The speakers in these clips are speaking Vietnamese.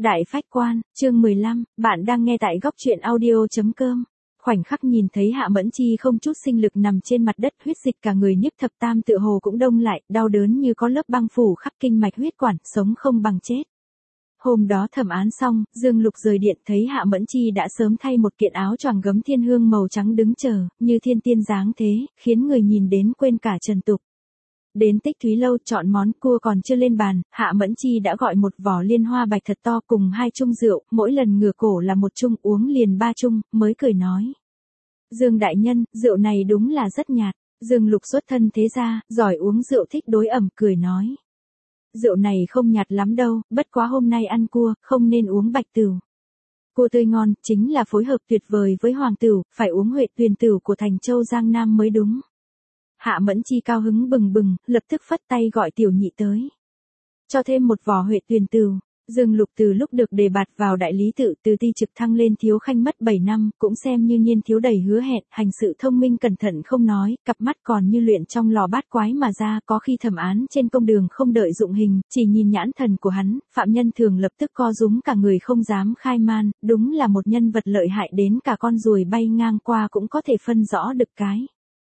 Đại Phách Quan, chương 15, bạn đang nghe tại góc truyện audio.com. Khoảnh khắc nhìn thấy Hạ Mẫn Chi không chút sinh lực nằm trên mặt đất, huyết dịch cả người Nhiếp Thập Tam tựa hồ cũng đông lại, đau đớn như có lớp băng phủ khắp kinh mạch huyết quản, sống không bằng chết. Hôm đó thẩm án xong, Dương Lục rời điện thấy Hạ Mẫn Chi đã sớm thay một kiện áo choàng gấm thiên hương màu trắng đứng chờ, như thiên tiên dáng thế, khiến người nhìn đến quên cả trần tục. Đến Tích Thúy Lâu chọn món cua còn chưa lên bàn, Hạ Mẫn Chi đã gọi một vỏ liên hoa bạch thật to cùng 2 chung rượu, mỗi lần ngửa cổ là 1 chung, uống liền 3 chung, mới cười nói. Dương đại nhân, rượu này đúng là rất nhạt. Dương Lục xuất thân thế gia, giỏi uống rượu thích đối ẩm, cười nói. Rượu này không nhạt lắm đâu, bất quá hôm nay ăn cua, không nên uống bạch tửu. Cua tươi ngon, chính là phối hợp tuyệt vời với hoàng tửu, phải uống Huệ Tuyền tửu của Thành Châu Giang Nam mới đúng. Hạ Mẫn Chi cao hứng bừng bừng, lập tức phất tay gọi tiểu nhị tới. Cho thêm một vỏ Huệ Tuyền tửu. Dương Lục từ lúc được đề bạt vào đại lý tự từ ti trực thăng lên thiếu khanh mất 7 năm, cũng xem như niên thiếu đầy hứa hẹn, hành sự thông minh cẩn thận không nói, cặp mắt còn như luyện trong lò bát quái mà ra, có khi thẩm án trên công đường không đợi dụng hình, chỉ nhìn nhãn thần của hắn, phạm nhân thường lập tức co rúm cả người không dám khai man, đúng là một nhân vật lợi hại đến cả con ruồi bay ngang qua cũng có thể phân rõ được cái.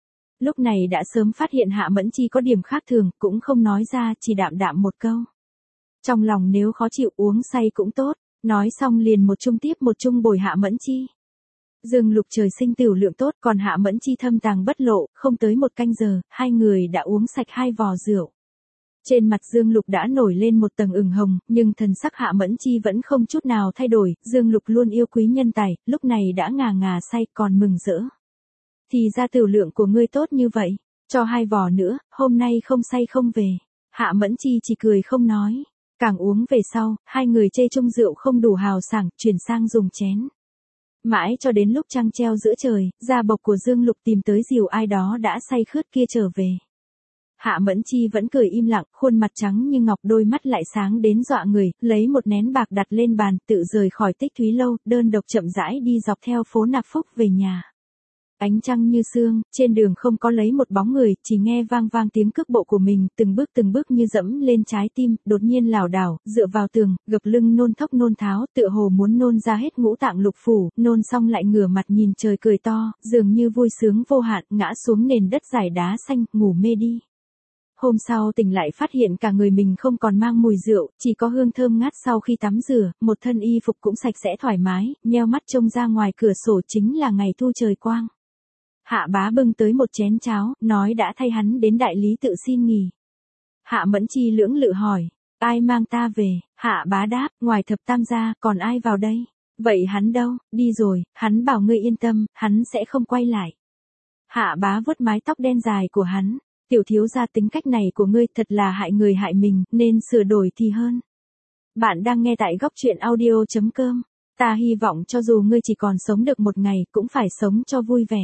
Lúc này đã sớm phát hiện Hạ Mẫn Chi có điểm khác thường, cũng không nói ra, chỉ đạm đạm một câu. Trong lòng nếu khó chịu uống say cũng tốt, nói xong liền một chung tiếp một chung bồi Hạ Mẫn Chi. Dương Lục trời sinh tửu lượng tốt, còn Hạ Mẫn Chi thâm tàng bất lộ, không tới 1 canh giờ, hai người đã uống sạch 2 vò rượu. Trên mặt Dương Lục đã nổi lên một tầng ửng hồng, nhưng thần sắc Hạ Mẫn Chi vẫn không chút nào thay đổi, Dương Lục luôn yêu quý nhân tài, lúc này đã ngà ngà say còn mừng rỡ. Thì ra tửu lượng của ngươi tốt như vậy, cho 2 vò nữa, hôm nay không say không về. Hạ Mẫn Chi chỉ cười không nói. Càng uống về sau, hai người chê chung rượu không đủ hào sảng, chuyển sang dùng chén. Mãi cho đến lúc trăng treo giữa trời, gia bộc của Dương Lục tìm tới dìu ai đó đã say khướt kia trở về. Hạ Mẫn Chi vẫn cười im lặng, khuôn mặt trắng như ngọc, đôi mắt lại sáng đến dọa người, lấy một nén bạc đặt lên bàn, tự rời khỏi Tích Thúy Lâu, đơn độc chậm rãi đi dọc theo phố Nạp Phúc về nhà. Ánh trăng như sương, trên đường không có lấy một bóng người, chỉ nghe vang vang tiếng cước bộ của mình, từng bước như dẫm lên trái tim, đột nhiên lảo đảo, dựa vào tường, gập lưng nôn thốc nôn tháo, tựa hồ muốn nôn ra hết ngũ tạng lục phủ, nôn xong lại ngửa mặt nhìn trời cười to, dường như vui sướng vô hạn, ngã xuống nền đất dải đá xanh, ngủ mê đi. Hôm sau tỉnh lại phát hiện cả người mình không còn mang mùi rượu, chỉ có hương thơm ngát sau khi tắm rửa, một thân y phục cũng sạch sẽ thoải mái, nheo mắt trông ra ngoài cửa sổ chính là ngày thu trời quang. Hạ bá bưng tới một chén cháo, nói đã thay hắn đến đại lý tự xin nghỉ. Hạ Mẫn Chi lưỡng lự hỏi, ai mang ta về? Hạ bá đáp, ngoài Thập Tam gia, còn ai vào đây? Vậy hắn đâu? Đi rồi, hắn bảo ngươi yên tâm, hắn sẽ không quay lại. Hạ bá vuốt mái tóc đen dài của hắn, tiểu thiếu gia tính cách này của ngươi thật là hại người hại mình, nên sửa đổi thì hơn. Bạn đang nghe tại góc truyện audio.com, ta hy vọng cho dù ngươi chỉ còn sống được 1 ngày, cũng phải sống cho vui vẻ.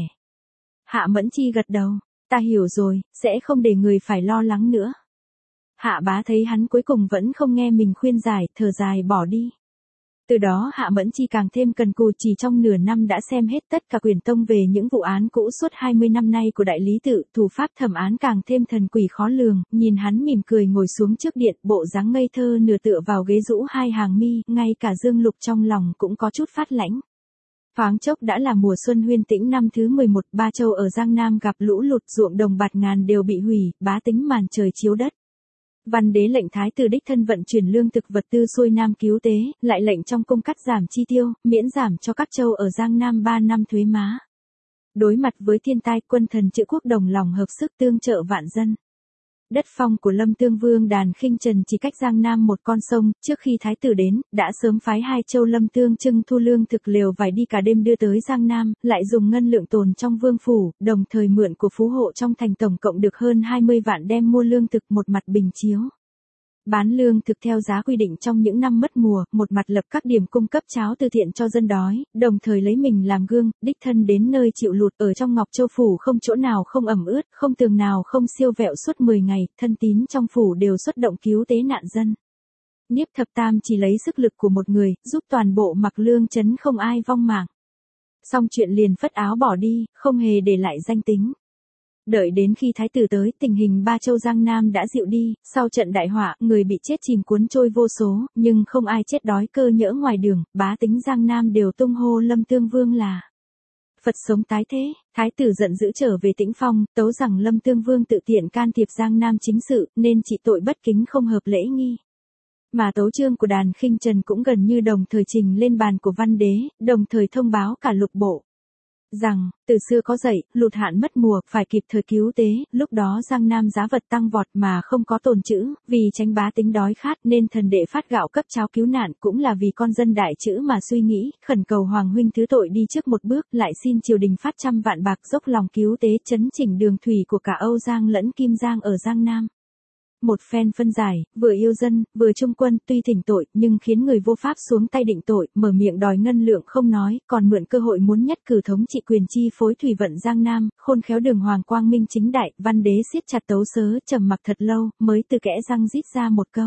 Hạ Mẫn Chi gật đầu, ta hiểu rồi, sẽ không để người phải lo lắng nữa. Hạ bá thấy hắn cuối cùng vẫn không nghe mình khuyên giải, thở dài bỏ đi. Từ đó Hạ Mẫn Chi càng thêm cần cù, chỉ trong nửa năm đã xem hết tất cả quyển tông về những vụ án cũ suốt 20 năm nay của đại lý tự, thủ pháp thẩm án càng thêm thần quỷ khó lường, nhìn hắn mỉm cười ngồi xuống trước điện, bộ dáng ngây thơ nửa tựa vào ghế rũ 2 hàng mi, ngay cả Dương Lục trong lòng cũng có chút phát lãnh. Thoáng chốc đã là mùa xuân huyên tĩnh năm thứ 11, Ba Châu ở Giang Nam gặp lũ lụt, ruộng đồng bạt ngàn đều bị hủy, bá tính màn trời chiếu đất. Văn đế lệnh thái tử đích thân vận chuyển lương thực vật tư xuôi Nam cứu tế, lại lệnh trong cung cắt giảm chi tiêu, miễn giảm cho các châu ở Giang Nam 3 năm thuế má. Đối mặt với thiên tai, quân thần Chữ Quốc đồng lòng hợp sức tương trợ vạn dân. Đất phong của Lâm Tương Vương Đàn Khinh Trần chỉ cách Giang Nam một con sông, trước khi thái tử đến, đã sớm phái 2 châu Lâm Tương Trưng thu lương thực lều vải đi cả đêm đưa tới Giang Nam, lại dùng ngân lượng tồn trong vương phủ, đồng thời mượn của phú hộ trong thành tổng cộng được hơn 20 vạn đem mua lương thực, một mặt bình chiếu. Bán lương thực theo giá quy định trong những năm mất mùa, một mặt lập các điểm cung cấp cháo từ thiện cho dân đói, đồng thời lấy mình làm gương, đích thân đến nơi chịu lụt ở trong Ngọc Châu phủ không chỗ nào không ẩm ướt, không tường nào không siêu vẹo suốt 10 ngày, thân tín trong phủ đều xuất động cứu tế nạn dân. Nhiếp Thập Tam chỉ lấy sức lực của một người, giúp toàn bộ Mặc Lương trấn không ai vong mạng. Xong chuyện liền phất áo bỏ đi, không hề để lại danh tính. Đợi đến khi thái tử tới, tình hình Ba Châu Giang Nam đã dịu đi, sau trận đại họa, người bị chết chìm cuốn trôi vô số, nhưng không ai chết đói cơ nhỡ ngoài đường, bá tính Giang Nam đều tung hô Lâm Tương Vương là Phật sống tái thế. Thái tử giận dữ trở về Tĩnh Phong, tấu rằng Lâm Tương Vương tự tiện can thiệp Giang Nam chính sự, nên trị tội bất kính không hợp lễ nghi. Mà tấu chương của Đàn Khinh Trần cũng gần như đồng thời trình lên bàn của văn đế, đồng thời thông báo cả lục bộ rằng, từ xưa có dạy, lụt hạn mất mùa, phải kịp thời cứu tế, lúc đó Giang Nam giá vật tăng vọt mà không có tồn trữ, vì tránh bá tính đói khát nên thần đệ phát gạo cấp cháo cứu nạn, cũng là vì con dân đại chữ mà suy nghĩ, khẩn cầu Hoàng huynh thứ tội đi trước một bước, lại xin triều đình phát 100 vạn bạc dốc lòng cứu tế chấn chỉnh đường thủy của cả Âu Giang lẫn Kim Giang ở Giang Nam. Một phen phân giải, vừa yêu dân, vừa trung quân, tuy thỉnh tội, nhưng khiến người vô pháp xuống tay định tội, mở miệng đòi ngân lượng không nói, còn mượn cơ hội muốn nhất cử thống trị quyền chi phối thủy vận Giang Nam, khôn khéo đường hoàng quang minh chính đại, văn đế siết chặt tấu sớ, trầm mặc thật lâu, mới từ kẽ răng rít ra một câu.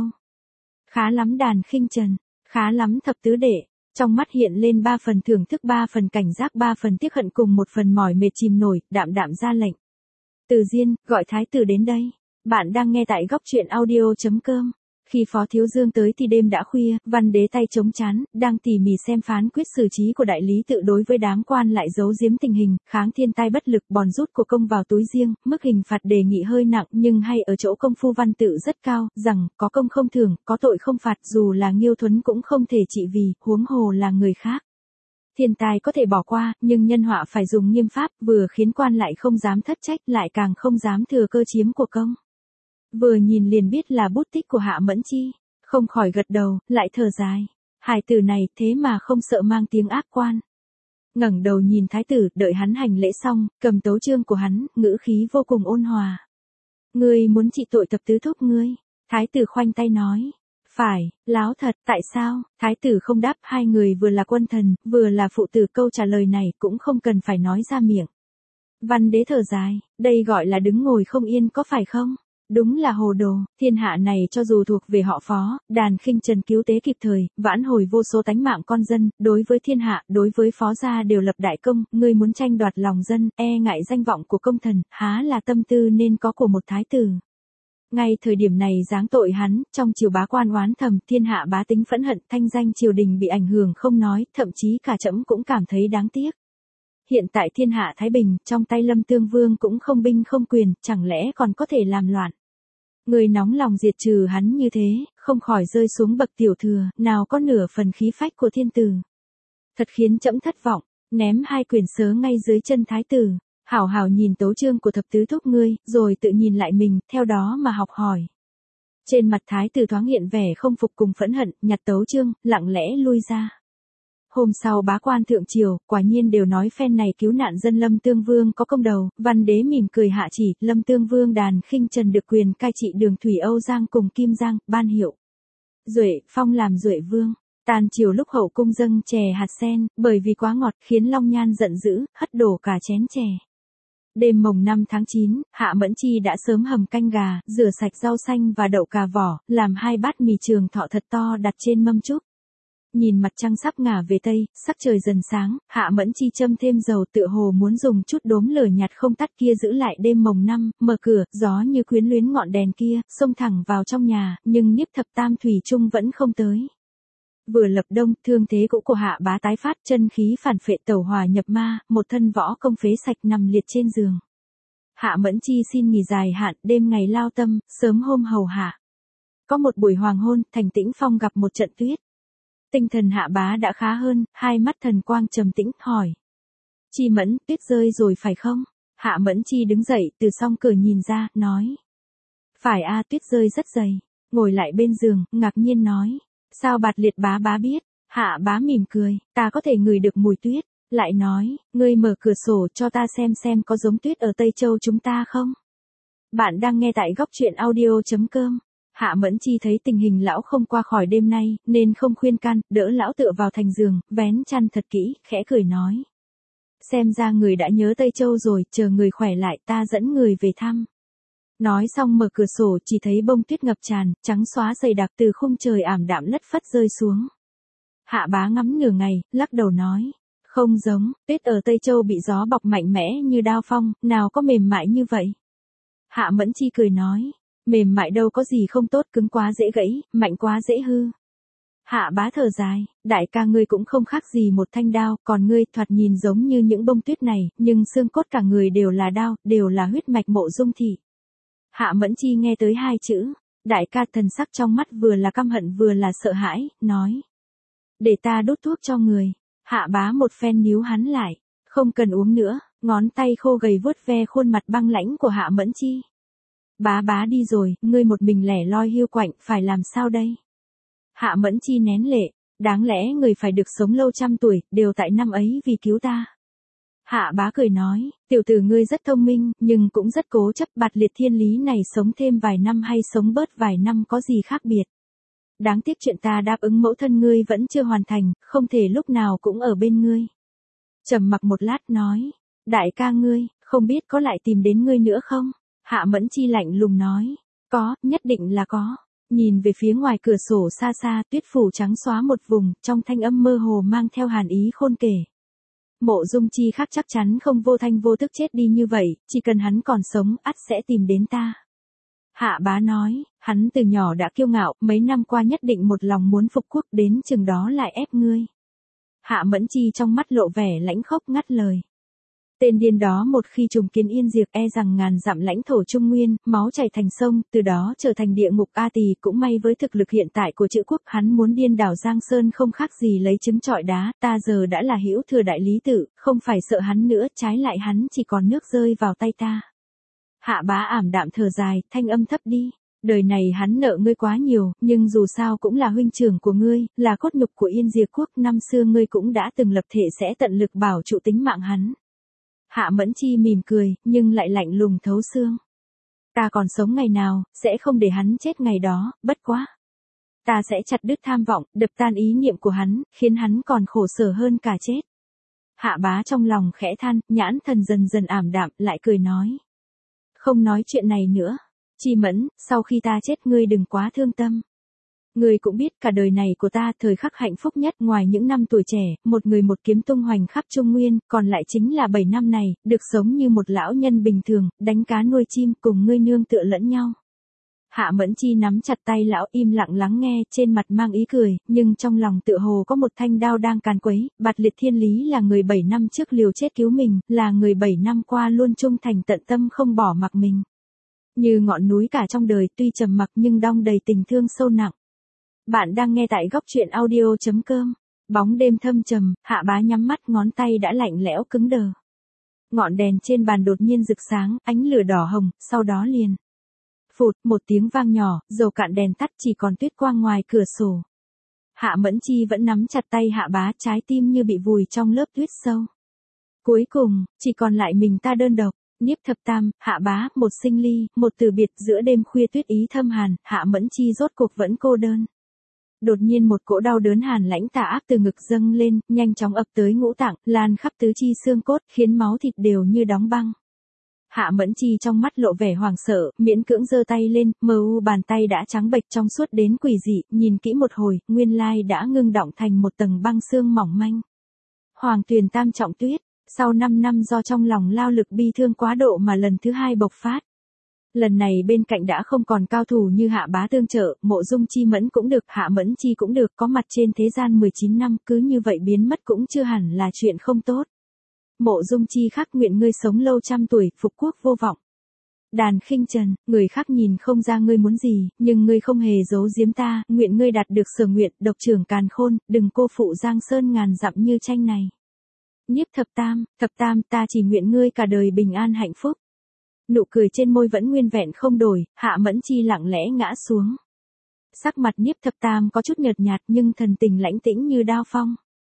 Khá lắm Đàn Khinh Trần, khá lắm thập tứ đệ. Trong mắt hiện lên 3 phần thưởng thức, 3 phần cảnh giác, 3 phần tiếc hận cùng 1 phần mỏi mệt chìm nổi, đạm đạm ra lệnh. Từ Diên, gọi thái tử đến đây. Bạn đang nghe tại góc truyện audio.com. Khi Phó Thiếu Dương tới thì đêm đã khuya, văn đế tay chống chán, đang tỉ mỉ xem phán quyết xử trí của đại lý tự đối với đám quan lại giấu giếm tình hình, kháng thiên tai bất lực, bòn rút của công vào túi riêng, mức hình phạt đề nghị hơi nặng nhưng hay ở chỗ công phu văn tự rất cao, rằng, có công không thưởng, có tội không phạt, dù là Nghiêu Thuấn cũng không thể trị vì, huống hồ là người khác. Thiên tai có thể bỏ qua, nhưng nhân họa phải dùng nghiêm pháp, vừa khiến quan lại không dám thất trách, lại càng không dám thừa cơ chiếm của công. Vừa nhìn liền biết là bút tích của Hạ Mẫn Chi, không khỏi gật đầu, lại thở dài. Hài tử này thế mà không sợ mang tiếng ác quan. Ngẩng đầu nhìn thái tử, đợi hắn hành lễ xong, cầm tấu chương của hắn, ngữ khí vô cùng ôn hòa. Ngươi muốn trị tội thập tứ thúc ngươi? Thái tử khoanh tay nói. Phải, láo thật, tại sao? Thái tử không đáp, hai người vừa là quân thần, vừa là phụ tử, câu trả lời này cũng không cần phải nói ra miệng. Văn đế thở dài, đây gọi là đứng ngồi không yên có phải không? Đúng là hồ đồ, thiên hạ này cho dù thuộc về họ Phó, Đàn Khinh Trần cứu tế kịp thời, vãn hồi vô số tánh mạng con dân, đối với thiên hạ, đối với Phó gia đều lập đại công, ngươi muốn tranh đoạt lòng dân, e ngại danh vọng của công thần, há là tâm tư nên có của một thái tử. Ngay thời điểm này giáng tội hắn, trong triều bá quan oán thầm, thiên hạ bá tính phẫn hận, thanh danh triều đình bị ảnh hưởng không nói, thậm chí cả trẫm cũng cảm thấy đáng tiếc. Hiện tại thiên hạ thái bình, trong tay Lâm Tương Vương cũng không binh không quyền, chẳng lẽ còn có thể làm loạn. Người nóng lòng diệt trừ hắn như thế, không khỏi rơi xuống bậc tiểu thừa, nào có nửa phần khí phách của thiên tử. Thật khiến trẫm thất vọng, ném 2 quyển sớ ngay dưới chân thái tử, hảo hảo nhìn tấu chương của thập tứ thúc ngươi, rồi tự nhìn lại mình, theo đó mà học hỏi. Trên mặt thái tử thoáng hiện vẻ không phục cùng phẫn hận, nhặt tấu chương, lặng lẽ lui ra. Hôm sau bá quan thượng triều, quả nhiên đều nói phen này cứu nạn dân Lâm Tương Vương có công đầu, văn đế mỉm cười hạ chỉ, Lâm Tương Vương Đàn Khinh Trần được quyền cai trị đường thủy Âu Giang cùng Kim Giang, ban hiệu Duệ phong làm Duệ Vương. Tàn chiều lúc hậu cung dâng chè hạt sen, bởi vì quá ngọt khiến Long Nhan giận dữ, hất đổ cả chén chè. Đêm mồng 5 tháng 9, Hạ Mẫn Chi đã sớm hầm canh gà, rửa sạch rau xanh và đậu cà vỏ, làm 2 bát mì Trường Thọ thật to đặt trên mâm trúc. Nhìn mặt trăng sắp ngả về tây, sắc trời dần sáng, Hạ Mẫn Chi châm thêm dầu, tựa hồ muốn dùng chút đốm lửa nhạt không tắt kia giữ lại đêm mồng 5, mở cửa, gió như quyến luyến ngọn đèn kia, xông thẳng vào trong nhà, nhưng Niếp Thập Tam thủy chung vẫn không tới. Vừa lập đông, thương thế cũ của Hạ bá tái phát, chân khí phản phệ tẩu hỏa nhập ma, một thân võ công phế sạch nằm liệt trên giường. Hạ Mẫn Chi xin nghỉ dài hạn, đêm ngày lao tâm, sớm hôm hầu hạ. Có một buổi hoàng hôn, thành Tĩnh Phong gặp một trận tuyết. Tinh thần Hạ bá đã khá hơn, hai mắt thần quang trầm tĩnh, hỏi. Chi Mẫn, tuyết rơi rồi phải không? Hạ Mẫn Chi đứng dậy, từ song cửa nhìn ra, nói. Phải a, tuyết rơi rất dày. Ngồi lại bên giường, ngạc nhiên nói. Sao Bạt Liệt bá biết? Hạ bá mỉm cười, ta có thể ngửi được mùi tuyết. Lại nói, ngươi mở cửa sổ cho ta xem có giống tuyết ở Tây Châu chúng ta không? Bạn đang nghe tại góc truyện audio.com. Hạ Mẫn Chi thấy tình hình lão không qua khỏi đêm nay, nên không khuyên can, đỡ lão tựa vào thành giường, vén chăn thật kỹ, khẽ cười nói. Xem ra người đã nhớ Tây Châu rồi, chờ người khỏe lại ta dẫn người về thăm. Nói xong mở cửa sổ chỉ thấy bông tuyết ngập tràn, trắng xóa dày đặc từ khung trời ảm đạm lất phất rơi xuống. Hạ bá ngắm nửa ngày, lắc đầu nói. Không giống, tuyết ở Tây Châu bị gió bọc mạnh mẽ như đao phong, nào có mềm mại như vậy. Hạ Mẫn Chi cười nói, mềm mại đâu có gì không tốt, cứng quá dễ gãy, mạnh quá dễ hư. Hạ Bá thở dài, đại ca ngươi cũng không khác gì một thanh đao, còn ngươi thoạt nhìn giống như những bông tuyết này, nhưng xương cốt cả người đều là đao, đều là huyết mạch Mộ Dung thị. Hạ Mẫn Chi nghe tới hai chữ, đại ca, thần sắc trong mắt vừa là căm hận vừa là sợ hãi, nói. Để ta đốt thuốc cho người. Hạ Bá một phen níu hắn lại, không cần uống nữa, ngón tay khô gầy vuốt ve khuôn mặt băng lãnh của Hạ Mẫn Chi. Bá đi rồi, ngươi một mình lẻ loi hiu quạnh, phải làm sao đây? Hạ Mẫn Chi nén lệ, đáng lẽ người phải được sống lâu trăm tuổi, đều tại năm ấy vì cứu ta. Hạ Bá cười nói, tiểu tử ngươi rất thông minh, nhưng cũng rất cố chấp, bạt liệt thiên lý này sống thêm vài năm hay sống bớt vài năm có gì khác biệt. Đáng tiếc chuyện ta đáp ứng mẫu thân ngươi vẫn chưa hoàn thành, không thể lúc nào cũng ở bên ngươi. Trầm mặc một lát nói, đại ca ngươi, không biết có lại tìm đến ngươi nữa không? Hạ Mẫn Chi lạnh lùng nói, có, nhất định là có. Nhìn về phía ngoài cửa sổ xa xa, tuyết phủ trắng xóa một vùng, trong thanh âm mơ hồ mang theo hàn ý khôn kể. Mộ Dung Chi khác chắc chắn không vô thanh vô tức chết đi như vậy, chỉ cần hắn còn sống, ắt sẽ tìm đến ta. Hạ Bá nói, hắn từ nhỏ đã kiêu ngạo, mấy năm qua nhất định một lòng muốn phục quốc, đến chừng đó lại ép ngươi. Hạ Mẫn Chi trong mắt lộ vẻ lãnh khốc ngắt lời. Tên điên đó một khi trùng kiến Yên Diệt e rằng ngàn dặm lãnh thổ Trung Nguyên, máu chảy thành sông, từ đó trở thành địa ngục A Tỳ. Cũng may với thực lực hiện tại của Chữ Quốc, hắn muốn điên đảo Giang Sơn không khác gì lấy trứng trọi đá, ta giờ đã là hữu thừa đại lý tự, không phải sợ hắn nữa, trái lại hắn chỉ còn nước rơi vào tay ta. Hạ Bá ảm đạm thở dài, thanh âm thấp đi. Đời này hắn nợ ngươi quá nhiều, nhưng dù sao cũng là huynh trưởng của ngươi, là cốt nhục của Yên Diệt Quốc, năm xưa ngươi cũng đã từng lập thể sẽ tận lực bảo trụ tính mạng hắn. Hạ Mẫn Chi mỉm cười, nhưng lại lạnh lùng thấu xương. Ta còn sống ngày nào, sẽ không để hắn chết ngày đó, bất quá. Ta sẽ chặt đứt tham vọng, đập tan ý niệm của hắn, khiến hắn còn khổ sở hơn cả chết. Hạ Bá trong lòng khẽ than, nhãn thần dần dần ảm đạm, lại cười nói. Không nói chuyện này nữa. Chi Mẫn, sau khi ta chết ngươi đừng quá thương tâm. Ngươi cũng biết cả đời này của ta thời khắc hạnh phúc nhất ngoài những năm tuổi trẻ, một người một kiếm tung hoành khắp Trung Nguyên, còn lại chính là 7 năm này, được sống như một lão nhân bình thường, đánh cá nuôi chim cùng ngươi nương tựa lẫn nhau. Hạ Mẫn Chi nắm chặt tay lão im lặng lắng nghe, trên mặt mang ý cười, nhưng trong lòng tựa hồ có một thanh đao đang càn quấy, bạt liệt thiên lý là người 7 năm trước liều chết cứu mình, là người 7 năm qua luôn trung thành tận tâm không bỏ mặc mình. Như ngọn núi cả trong đời tuy trầm mặc nhưng đong đầy tình thương sâu nặng. Bạn đang nghe tại góc truyện audio.com. Bóng đêm thâm trầm, Hạ Bá nhắm mắt, ngón tay đã lạnh lẽo cứng đờ. Ngọn đèn trên bàn đột nhiên rực sáng, ánh lửa đỏ hồng, sau đó liền. Phụt, một tiếng vang nhỏ, dầu cạn đèn tắt, chỉ còn tuyết quang ngoài cửa sổ. Hạ Mẫn Chi vẫn nắm chặt tay Hạ Bá, trái tim như bị vùi trong lớp tuyết sâu. Cuối cùng, chỉ còn lại mình ta đơn độc. Niếp thập tam, Hạ Bá, một sinh ly, một từ biệt, giữa đêm khuya tuyết ý thâm hàn, Hạ Mẫn Chi rốt cuộc vẫn cô đơn. Đột nhiên một cỗ đau đớn hàn lãnh tà ác từ ngực dâng lên, nhanh chóng ập tới ngũ tạng, lan khắp tứ chi xương cốt, khiến máu thịt đều như đóng băng. Hạ Mẫn Chi trong mắt lộ vẻ hoảng sợ, miễn cưỡng giơ tay lên, mờ u bàn tay đã trắng bệch trong suốt đến quỷ dị, nhìn kỹ một hồi, nguyên lai đã ngưng đọng thành một tầng băng xương mỏng manh. Hoàng Tuyền tam trọng tuyết, sau 5 năm do trong lòng lao lực bi thương quá độ mà lần thứ 2 bộc phát. Lần này bên cạnh đã không còn cao thủ như Hạ Bá tương trợ, Mộ Dung Chi Mẫn cũng được, Hạ Mẫn Chi cũng được, có mặt trên thế gian 19 năm, cứ như vậy biến mất cũng chưa hẳn là chuyện không tốt. Mộ Dung Chi khắc nguyện ngươi sống lâu trăm tuổi, phục quốc vô vọng. Đàn Khinh Trần, người khác nhìn không ra ngươi muốn gì, nhưng ngươi không hề giấu giếm ta, nguyện ngươi đạt được sở nguyện, độc trưởng càn khôn, đừng cô phụ Giang Sơn ngàn dặm như tranh này. Niếp thập tam, ta chỉ nguyện ngươi cả đời bình an hạnh phúc. Nụ cười trên môi vẫn nguyên vẹn không đổi, Hạ Mẫn Chi lặng lẽ ngã xuống. Sắc mặt Niếp thập tam có chút nhợt nhạt nhưng thần tình lãnh tĩnh như đao phong.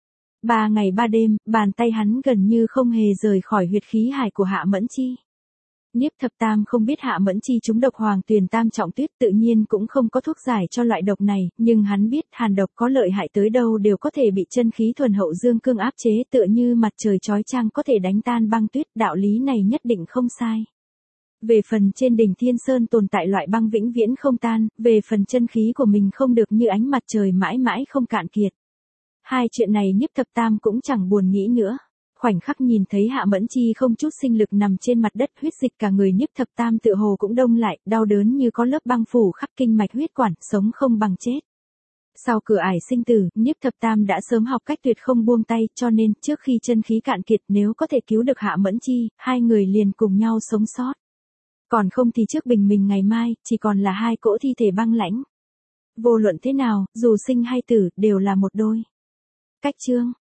3 ngày 3 đêm, bàn tay hắn gần như không hề rời khỏi huyệt khí hải của Hạ Mẫn Chi. Niếp thập tam không biết Hạ Mẫn Chi trúng độc Hoàng Tuyền tam trọng tuyết, tự nhiên cũng không có thuốc giải cho loại độc này, nhưng hắn biết hàn độc có lợi hại tới đâu đều có thể bị chân khí thuần hậu dương cương áp chế, tựa như mặt trời chói chang có thể đánh tan băng tuyết, đạo lý này nhất định không sai. Về phần trên đỉnh Thiên Sơn tồn tại loại băng vĩnh viễn không tan, về phần chân khí của mình không được như ánh mặt trời mãi mãi không cạn kiệt. Hai chuyện này Nhiếp Thập Tam cũng chẳng buồn nghĩ nữa. Khoảnh khắc nhìn thấy Hạ Mẫn Chi không chút sinh lực nằm trên mặt đất, huyết dịch cả người Nhiếp Thập Tam tựa hồ cũng đông lại, đau đớn như có lớp băng phủ khắp kinh mạch huyết quản, sống không bằng chết. Sau cửa ải sinh tử, Nhiếp Thập Tam đã sớm học cách tuyệt không buông tay, cho nên trước khi chân khí cạn kiệt, nếu có thể cứu được Hạ Mẫn Chi, hai người liền cùng nhau sống sót. Còn không thì trước bình minh ngày mai, chỉ còn là hai cỗ thi thể băng lãnh. Vô luận thế nào, dù sinh hay tử, đều là một đôi. Cách chương